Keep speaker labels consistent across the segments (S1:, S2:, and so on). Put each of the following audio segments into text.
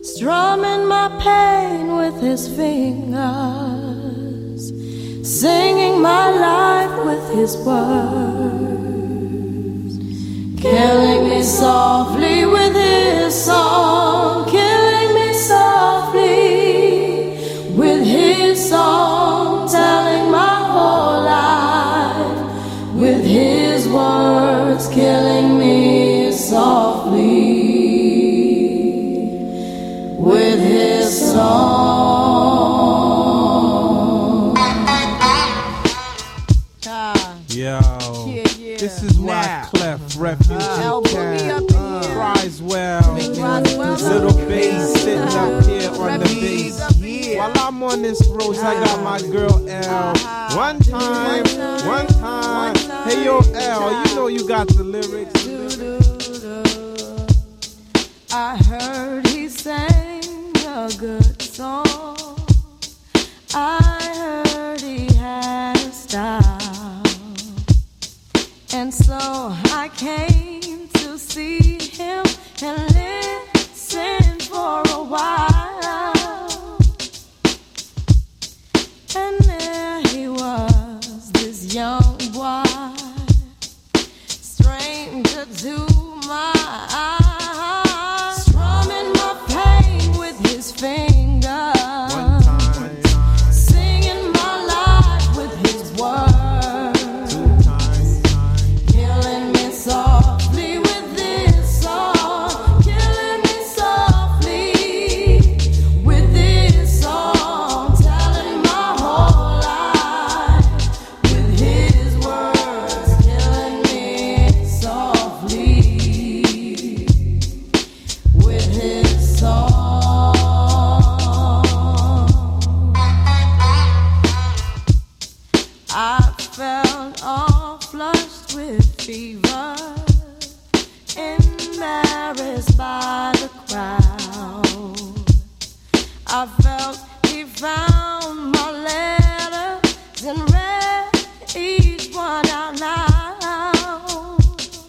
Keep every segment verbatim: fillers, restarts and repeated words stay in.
S1: strumming my pain with his fingers, singing my life with his words, killing me softly with his song, killing me softly with his song, telling my whole life with his words, killing me softly with his song.
S2: Yo,
S3: yeah, yeah.
S2: This is why
S3: Now.
S2: Clef Refugee
S3: Uh,
S2: Cat
S3: me up in
S2: uh,
S3: here.
S2: cries well.
S3: Roswell.
S2: Little bass sitting up here on the
S3: Refugees
S2: bass.
S3: up in here.
S2: While I'm on this road, I got my girl L. One time, one time. Hey yo, L, you know you got the lyrics.
S1: I heard he sang a good song. I heard he had a style. And so I came to see him and listen for a while. And there he was, this young boy, stranger to my eyes, strumming my pain with his fingers,
S2: One time, one time,
S1: singing my life with his words,
S2: two times,
S1: killing me softly with this song, killing me softly with this song, telling my whole life with his words, killing me softly with his song. I felt all flushed with fever, embarrassed by the crowd. I felt he found my letters and read each one out loud.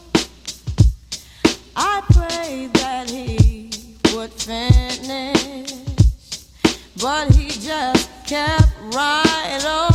S1: I prayed that he would finish, but he just kept right on.